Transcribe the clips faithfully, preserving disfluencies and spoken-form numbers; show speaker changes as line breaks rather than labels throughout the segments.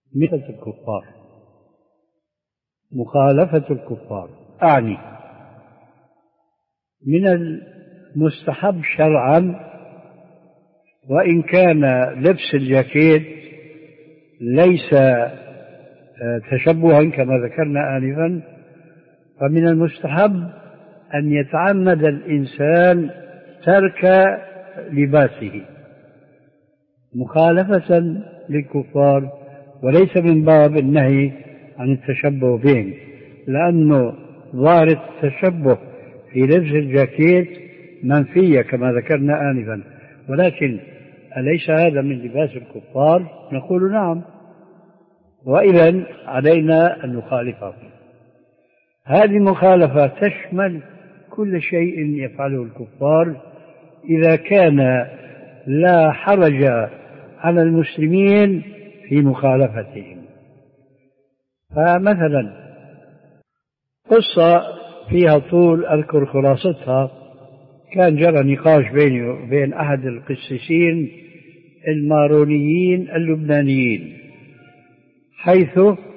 مثل الكفار، مخالفة الكفار، أعني من المستحب شرعا، وإن كان لبس الجاكيت ليس تشبها كما ذكرنا آنفا، فمن المستحب أن يتعمد الإنسان ترك لباسه مخالفة للكفار، وليس من باب النهي عن التشبه بهم، لأنه ظاهرة التشبه في لبس الجاكيت منفية كما ذكرنا آنفا. ولكن أليس هذا من لباس الكفار؟ نقول نعم، وإذن علينا أن نخالفه. هذه المخالفة تشمل كل شيء يفعله الكفار إذا كان لا حرج على المسلمين في مخالفتهم. فمثلا قصة فيها طول أذكر خلاصتها، كان جرى نقاش بيني وبين أحد القسيسين المارونيين اللبنانيين، حيث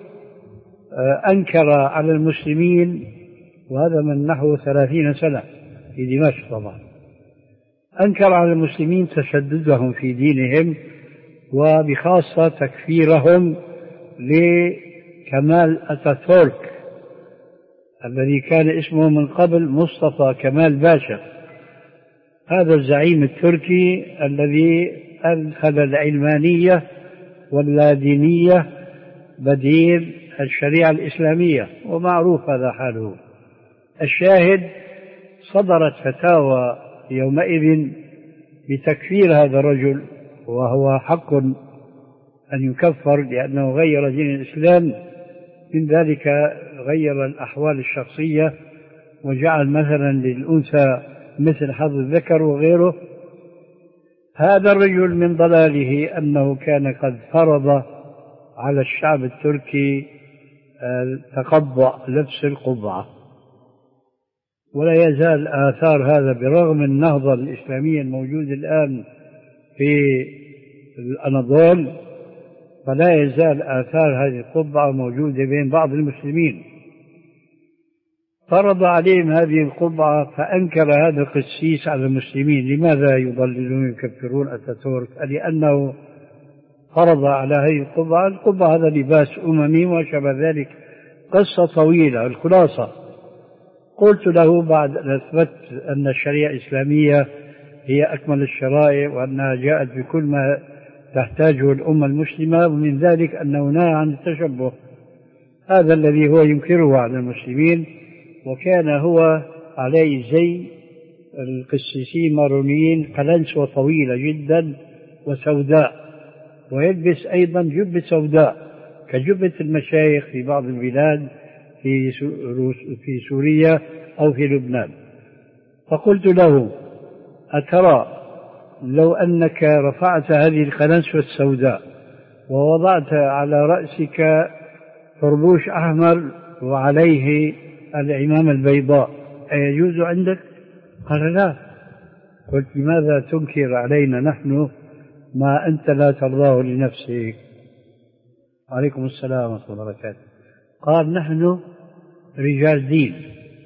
أنكر على المسلمين، وهذا من نحو ثلاثين سنة في دمشق طبعا، أنكر على المسلمين تشددهم في دينهم، وبخاصة تكفيرهم لكمال أتاتورك الذي كان اسمه من قبل مصطفى كمال باشا، هذا الزعيم التركي الذي أدخل العلمانية واللادينية بديل الشريعة الإسلامية، ومعروف هذا حاله. الشاهد صدرت فتاوى يومئذ بتكفير هذا الرجل، وهو حق أن يكفر لأنه غير دين الإسلام، من ذلك غير الأحوال الشخصية وجعل مثلا للأنثى مثل حظ الذكر وغيره. هذا الرجل من ضلاله أنه كان قد فرض على الشعب التركي تقبع لبس القبعة، ولا يزال آثار هذا برغم النهضة الإسلامية الموجودة الآن في الأناضول، فلا يزال آثار هذه القبعة موجودة بين بعض المسلمين. فرض عليهم هذه القبعة، فأنكر هذا القسيس على المسلمين. لماذا يضللون يكفرون أتاتورك؟ لأنه فرض على هذه القبعة. القبعة هذا لباس أممي وشبه ذلك، قصة طويلة. الخلاصة قلت له بعد أن أثبت أن الشريعة الإسلامية هي أكمل الشرائع، وأنها جاءت بكل ما تحتاجه الأمة المسلمة، ومن ذلك أنه نهى عن التشبه، هذا الذي هو ينكره على المسلمين. وكان هو عليه زي القسيسين مارونيين، قلنسوة طويلة جدا وسوداء، ويلبس أيضا جبة سوداء كجبة المشايخ في بعض البلاد في في سوريا أو في لبنان. فقلت له: أترى لو أنك رفعت هذه القلنسوة السوداء ووضعت على رأسك طربوش أحمر وعليه العمامة البيضاء أيجوز عندك؟ قال: لا. قلت: لماذا تنكر علينا نحن ما أنت لا ترضاه لنفسك؟ عليكم السلام ورحمة الله وبركاته. قال: نحن رجال دين،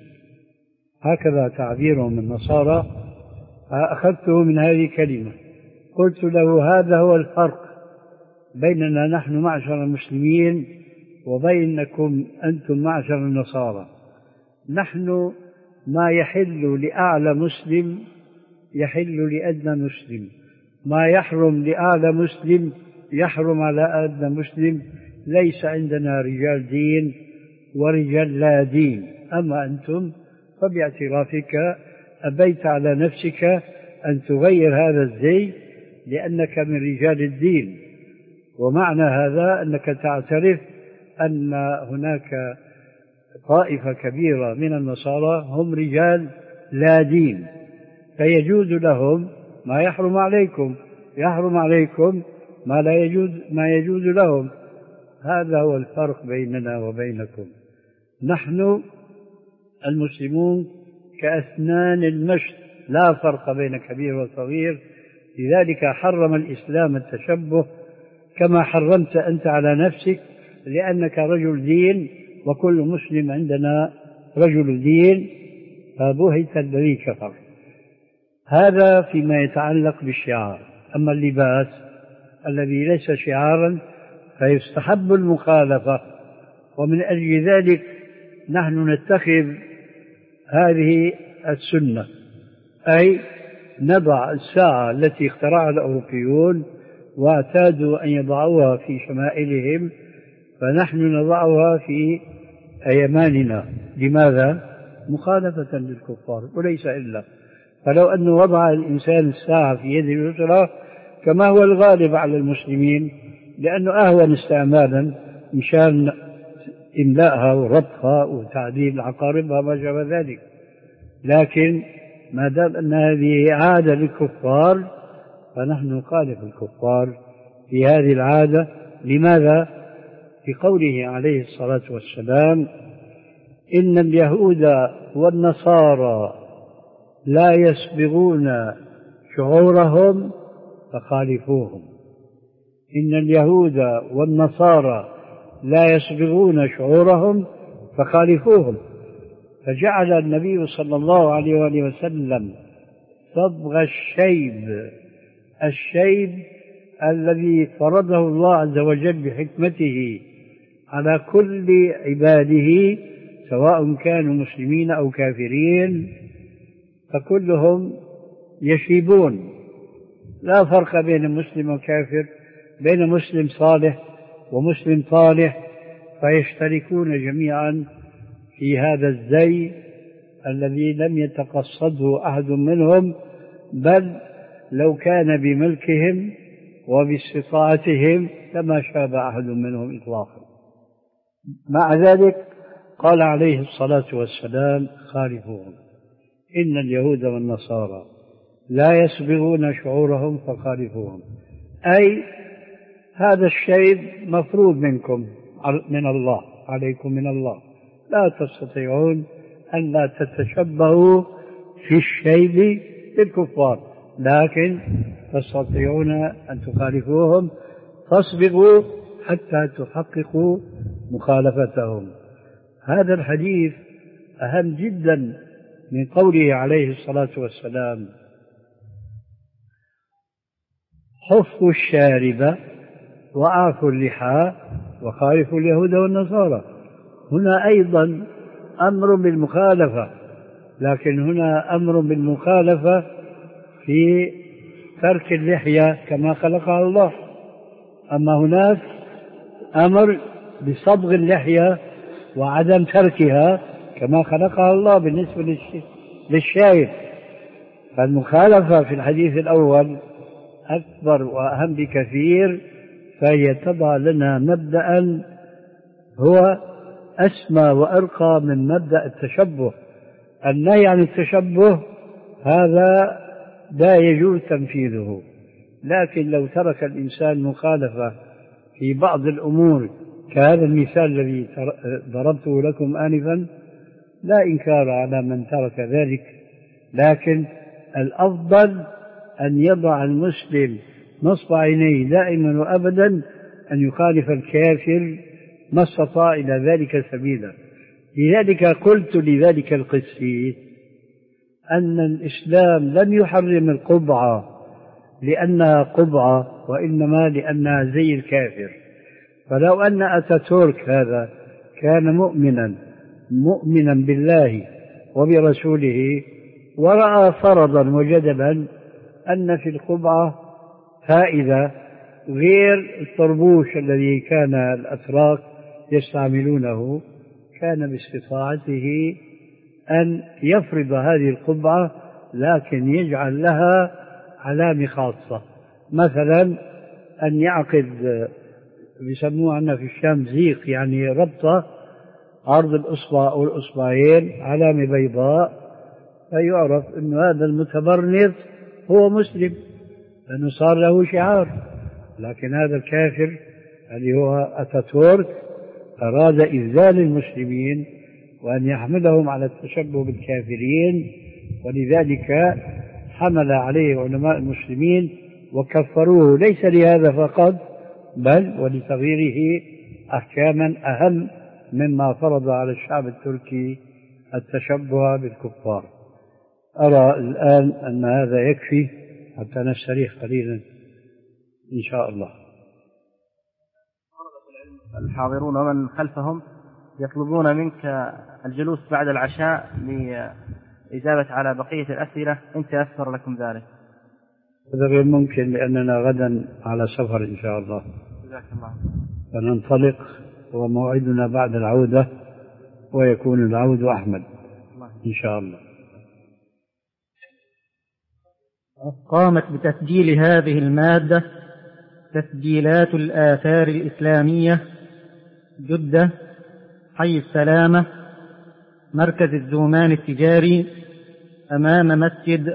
هكذا تعبيرهم النصارى، أخذته من هذه الكلمة. قلت له: هذا هو الفرق بيننا نحن معشر المسلمين وبينكم أنتم معشر النصارى. نحن ما يحل لأعلى مسلم يحل لأدنى مسلم، ما يحرم لأعلى مسلم يحرم على أدنى مسلم. ليس عندنا رجال دين ورجال لا دين. أما أنتم فباعترافك أبيت على نفسك أن تغير هذا الزي لأنك من رجال الدين، ومعنى هذا أنك تعترف أن هناك طائفة كبيرة من النصارى هم رجال لا دين، فيجوز لهم ما يحرم عليكم، يحرم عليكم ما لا يجوز ما يجوز لهم. هذا هو الفرق بيننا وبينكم. نحن المسلمون كأسنان المشط، لا فرق بين كبير وصغير. لذلك حرم الإسلام التشبه كما حرمت أنت على نفسك لأنك رجل دين وكل مسلم عندنا رجل دين، فبهت الذي كفر. هذا فيما يتعلق بالشعار. أما اللباس الذي ليس شعارا فيستحب المخالفة، ومن أجل ذلك نحن نتخذ هذه السنة، أي نضع الساعة التي اخترعها الأوروبيون واعتادوا أن يضعوها في شمائلهم، فنحن نضعها في أيماننا. لماذا؟ مخالفة للكفار وليس إلا. فلو أنه وضع الإنسان الساعة في يده اليسرى كما هو الغالب على المسلمين، لأنه أهون استعمالا مشان إملائها وربطها وتعديل عقاربها ما شابه ذلك، لكن ما دام أن هذه عادة للكفار فنحن نخالف الكفار في هذه العادة. لماذا؟ في قوله عليه الصلاة والسلام: إن اليهود والنصارى لا يسبغون شعورهم فخالفوهم. إن اليهود والنصارى لا يسبغون شعورهم فخالفوهم. فجعل النبي صلى الله عليه وآله وسلم صبغ الشيب، الشيب الذي فرضه الله عز وجل بحكمته على كل عباده سواء كانوا مسلمين أو كافرين، فكلهم يشيبون، لا فرق بين مسلم وكافر، بين مسلم صالح ومسلم طالح، فيشتركون جميعا في هذا الزي الذي لم يتقصده أحد منهم، بل لو كان بملكهم وباستطاعتهم لما شاب أحد منهم إطلاقا. مع ذلك قال عليه الصلاة والسلام: خالفوهم. إن اليهود والنصارى لا يسبغون شعورهم فخالفوهم، أي هذا الشيء مفروض منكم من الله، عليكم من الله، لا تستطيعون أن لا تتشبهوا في الشيب بالكفار، لكن تستطيعون أن تخالفوهم، تصبغوا حتى تحققوا مخالفتهم. هذا الحديث أهم جدا من قوله عليه الصلاة والسلام: حفوا الشارب وأعفوا اللحى وخالفوا اليهود والنصارى. هنا أيضا أمر بالمخالفة، لكن هنا أمر بالمخالفة في ترك اللحية كما خلقها الله، أما هناك أمر بصبغ اللحية وعدم تركها كما خلقها الله بالنسبة للشايب. فالمخالفة في الحديث الأول أكبر وأهم بكثير، فهي تضع لنا مبدأ هو أسمى وأرقى من مبدأ التشبه. النهي عن التشبه هذا لا يجوز تنفيذه، لكن لو ترك الإنسان مخالفة في بعض الأمور كهذا المثال الذي ضربته لكم آنفا لا إنكار على من ترك ذلك، لكن الأفضل أن يضع المسلم نصب عينيه دائما وأبدا أن يخالف الكافر ما استطاع إلى ذلك سبيلا. لذلك قلت لذلك القسيس أن الإسلام لم يحرم القبعة لأنها قبعة، وإنما لأنها زي الكافر. فلو أن أتاتورك هذا كان مؤمنا مؤمنا بالله وبرسوله ورأى فرضا وجدلا أن في القبعة فائدة غير الطربوش الذي كان الأتراك يستعملونه، كان باستطاعته أن يفرض هذه القبعة، لكن يجعل لها علامة خاصة، مثلا أن يعقد بيسموه عندنا في الشام زيق، يعني ربطة عرض الأصبع أو الأصبعين علامة بيضاء، فيعرف أن هذا المتبرنط هو مسلم لأنه صار له شعار. لكن هذا الكافر اللي هو أتاتورك أراد إذلال المسلمين وأن يحملهم على التشبه بالكافرين، ولذلك حمل عليه علماء المسلمين وكفروه، ليس لهذا فقط بل ولتغييره أحكاما أهم مما فرض على الشعب التركي التشبه بالكفار. أرى الآن أن هذا يكفي حتى نستريح قليلا إن شاء الله.
الحاضرون ومن خلفهم يطلبون منك الجلوس بعد العشاء لإجابة على بقية الأسئلة إن تيسر لكم ذلك.
هذا غير ممكن لأننا غدا على سفر إن شاء الله.
جزاك الله.
فننطلق وموعدنا بعد العودة ويكون العود أحمد إن شاء الله.
قامت بتسجيل هذه المادة تسجيلات الآثار الإسلامية، جدة، حي السلامة، مركز الزومان التجاري، أمام مسجد